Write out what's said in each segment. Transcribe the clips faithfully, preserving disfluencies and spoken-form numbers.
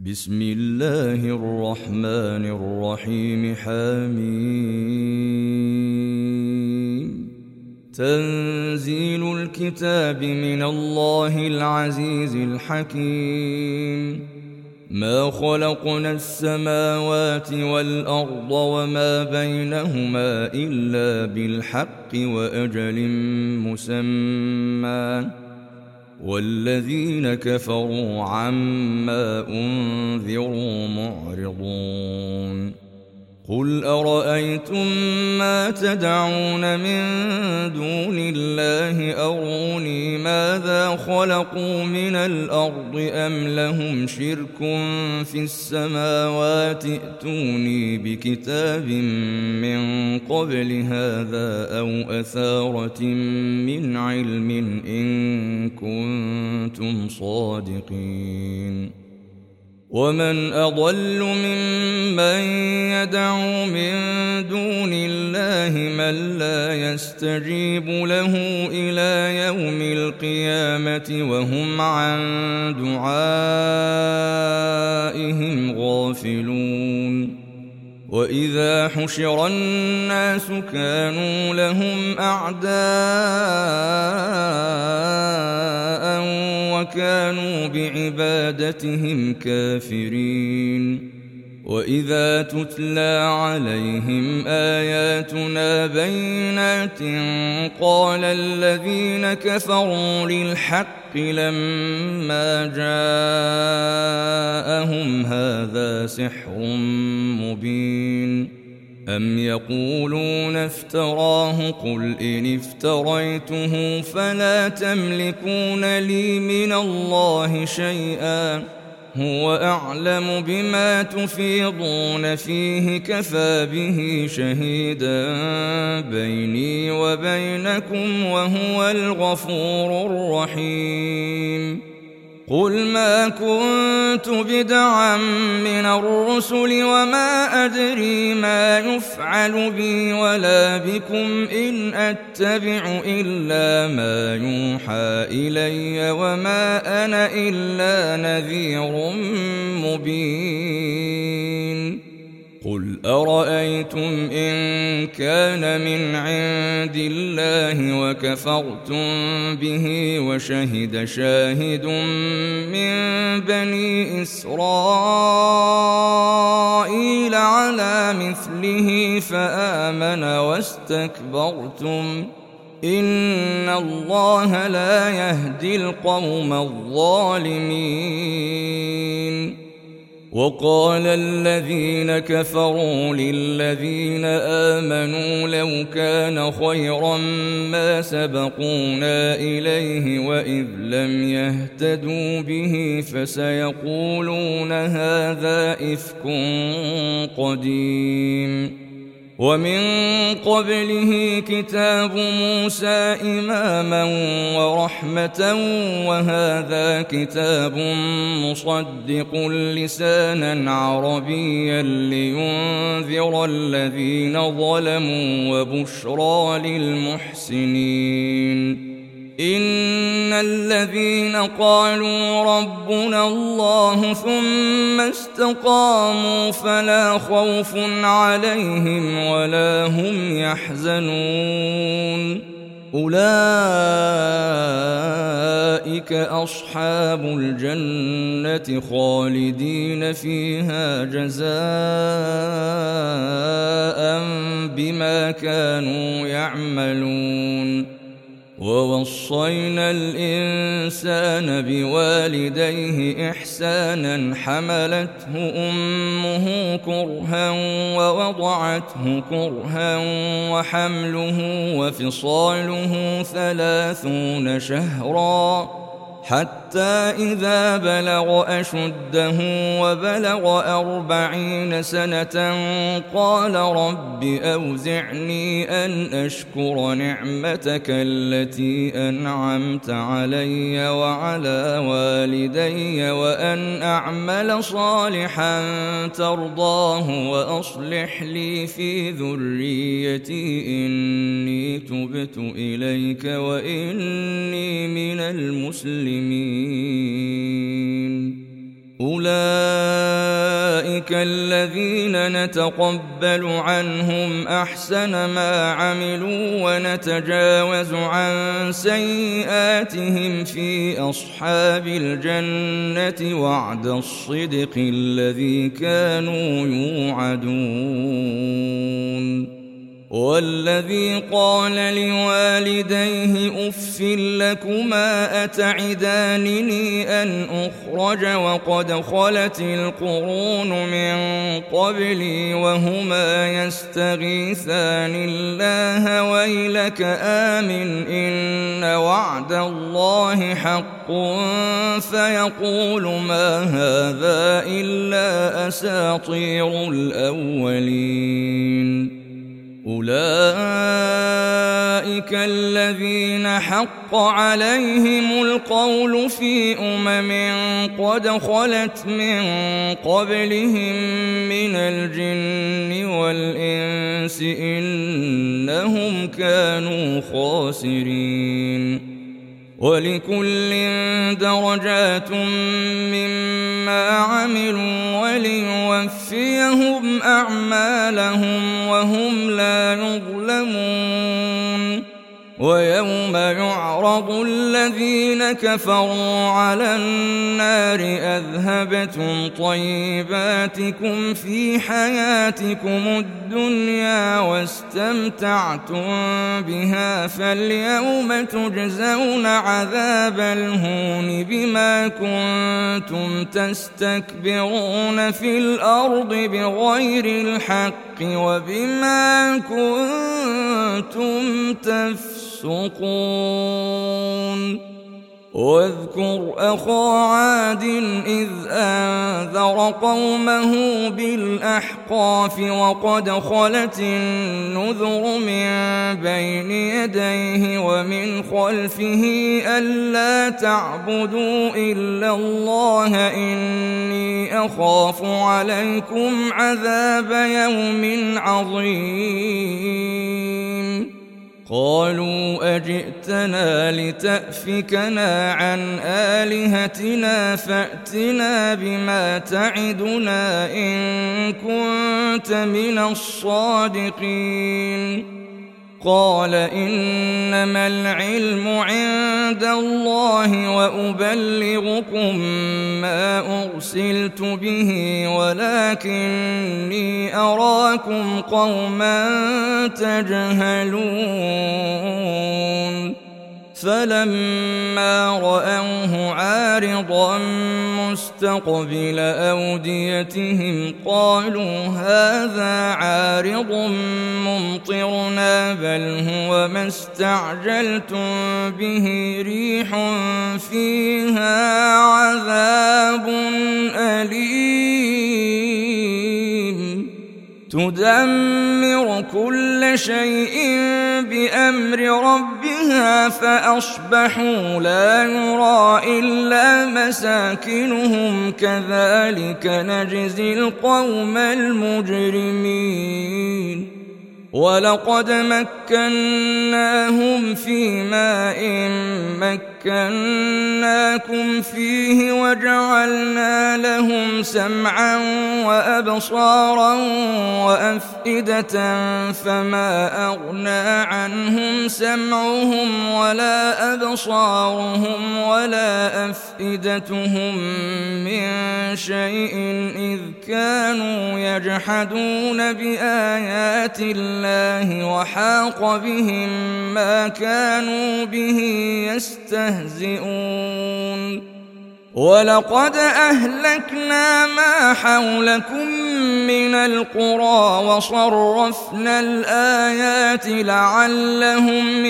بسم الله الرحمن الرحيم. حميم. تنزيل الكتاب من الله العزيز الحكيم. ما خلقنا السماوات والأرض وما بينهما إلا بالحق وأجل مسمى، والذين كفروا عما أنذروا معرضون. قل أرأيتم ما تدعون من دون الله أروني ماذا خلقوا من الأرض أم لهم شرك في السماوات ائتوني بكتاب من قبل هذا أو أثارة من علم إن كنتم صادقين. ومن أضل ممن يدعو من دون الله من لا يستجيب له إلى يوم القيامة وهم عن دعائهم غافلون. وإذا حشر الناس كانوا لهم أعداء وكانوا بعبادتهم كافرين. وإذا تتلى عليهم آياتنا بينات قال الذين كفروا للحق لما جاءهم هذا سحر مبين. أم يقولون افتراه قل إن افتريته فلا تملكون لي من الله شيئا هو أعلم بما تفيضون فيه كفى به شهيدا بيني وبينكم وهو الغفور الرحيم. قل ما كنت بدعا من الرسل وما أدري ما يفعل بي ولا بكم إن أتبع إلا ما يوحى إلي وما أنا إلا نذير مبين. قل أرأيتم إن كان من عند الله وكفرتم به وشهد شاهد من بني إسرائيل على مثله فآمن واستكبرتم إن الله لا يهدي القوم الظالمين. وقال الذين كفروا للذين آمنوا لو كان خيرا ما سبقونا إليه وإذ لم يهتدوا به فسيقولون هذا إفك قديم. ومن قبله كتاب موسى إماما ورحمة وهذا كتاب مصدق لسانا عربيا لينذر الذين ظلموا وبشرى للمحسنين. إن الذين قالوا ربنا الله ثم استقاموا فلا خوف عليهم ولا هم يحزنون أولئك أصحاب الجنة خالدين فيها جزاء بما كانوا يعملون. ووصينا الإنسان بوالديه إحسانا حملته أمه كرها ووضعته كرها وحمله وفصاله ثلاثون شهرا حتى إذا بلغ أشده وبلغ أربعين سنة قال رب أوزعني أن أشكر نعمتك التي أنعمت علي وعلى والدي وأن أعمل صالحا ترضاه وأصلح لي في ذريتي إني تبت إليك وإني من المسلمين. أولئك الذين نتقبل عنهم أحسن ما عملوا ونتجاوز عن سيئاتهم في أصحاب الجنة وعد الصدق الذي كانوا يوعدون. والذي قال لوالديه أف لكما أتعدانني أن أخرج وقد خلت القرون من قبلي وهما يستغيثان الله ويلك آمن إن وعد الله حق فيقول ما هذا إلا أساطير الأولين. أولئك الذين حق عليهم القول في أمم قد خلت من قبلهم من الجن والإنس إنهم كانوا خاسرين. ولكل درجات مما عملوا وليوفيهم أعمالهم وهم لا يظلمون. ويوم يعرض الذين كفروا على النار أذهبتم طيباتكم في حياتكم الدنيا واستمتعتم بها فاليوم تجزون عذاب الهون بما كنتم تستكبرون في الأرض بغير الحق وبما كنتم تفسقون. واذكر أخا عاد إذ أنذر قومه بالأحقاف وقد خلت النذر من بين يديه ومن خلفه ألا تعبدوا إلا الله إني أخاف عليكم عذاب يوم عظيم. قالوا أجئتنا لتأفكنا عن آلهتنا فأتنا بما تعدنا إن كنت من الصادقين. قال إنما العلم عند الله وأبلغكم ما أرسلت به ولكني أراكم قوما تجهلون. فلما رأوه عارضا مستقبل أوديتهم قالوا هذا عارض ممطرنا بل هو ما استعجلتم به ريح فيها عذاب أليم تدمر كل شيء بأمر ربها فأصبحوا لا يرى إلا مساكنهم كذلك نجزي القوم المجرمين. ولقد مكناهم في ماء مكناكم فيه وجعلنا لهم سمعا وأبصارا وأفئدة فما أغنى عنهم سمعهم ولا أبصارهم ولا أفئدتهم من شيء إذ كانوا يجحدون بآيات الله وحاق بهم ما كانوا به يستهزئون. ولقد أهلكنا ما حولكم من القرى وصرفنا الآيات لعلهم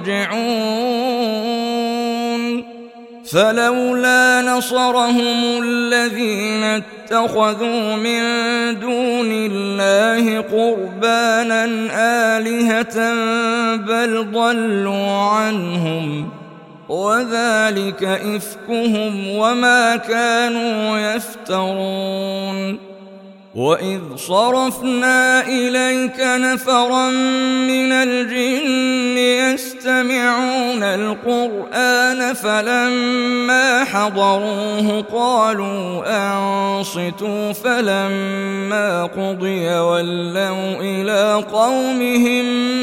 يرجعون. فلولا نصرهم الذين اتخذوا من دون الله قربانا آلهة بل ضلوا عنهم وذلك إفكهم وما كانوا يفترون. وإذ صرفنا إليك نفرا من الجن يستمعون القرآن فلما حضروه قالوا أنصتوا فلما قضي ولوا إلى قومهم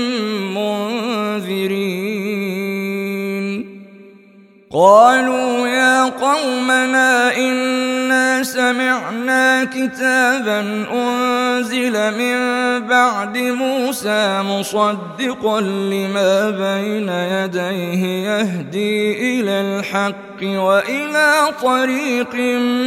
منذرين قالوا يا قومنا إنا سمعنا كتابا أنزل من بعد موسى مصدقا لما بين يديه يهدي إلى الحق وإلى طريق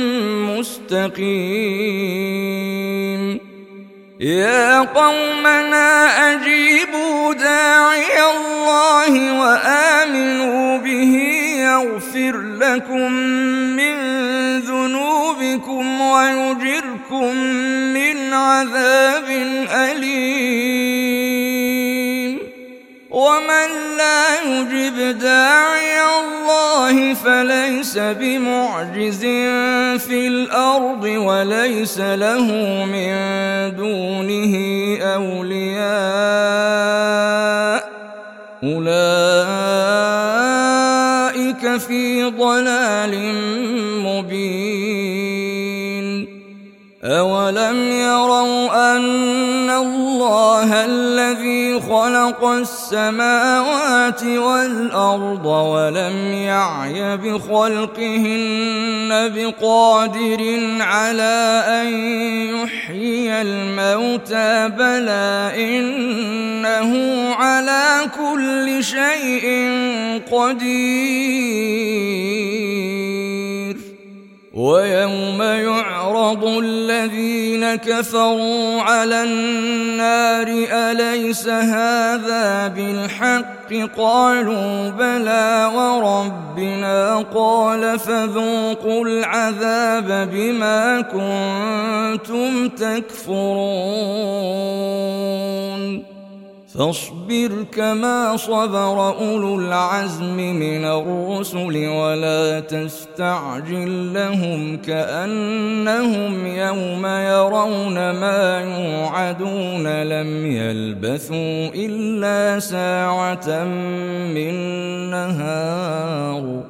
مستقيم يا قومنا أجيبوا داعي الله وآمنوا به يغفر لكم من ذنوبكم ويجركم من عذاب أليم ومن لا يجب داعي الله فليس بمعجز في الأرض وليس له من دونه أولياء أولئك في ضلال مبين أولم يروا أن الله الذي خلق السماوات والأرض ولم يعي بخلقهن بقادر على أن يحيي الموتى بلى إنه على كل شيء قدير ويوم يعرض الذين كفروا على النار أليس هذا بالحق قالوا بلى وربنا قال فذوقوا العذاب بما كنتم تكفرون فاصبر كما صبر أولو العزم من الرسل ولا تستعجل لهم كأنهم يوم يرون ما يوعدون لم يلبثوا إلا ساعة من نهار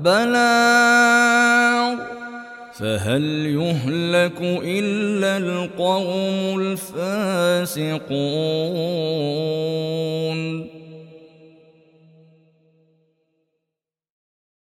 بلاغ فهل يهلك إلا القوم الفاسقون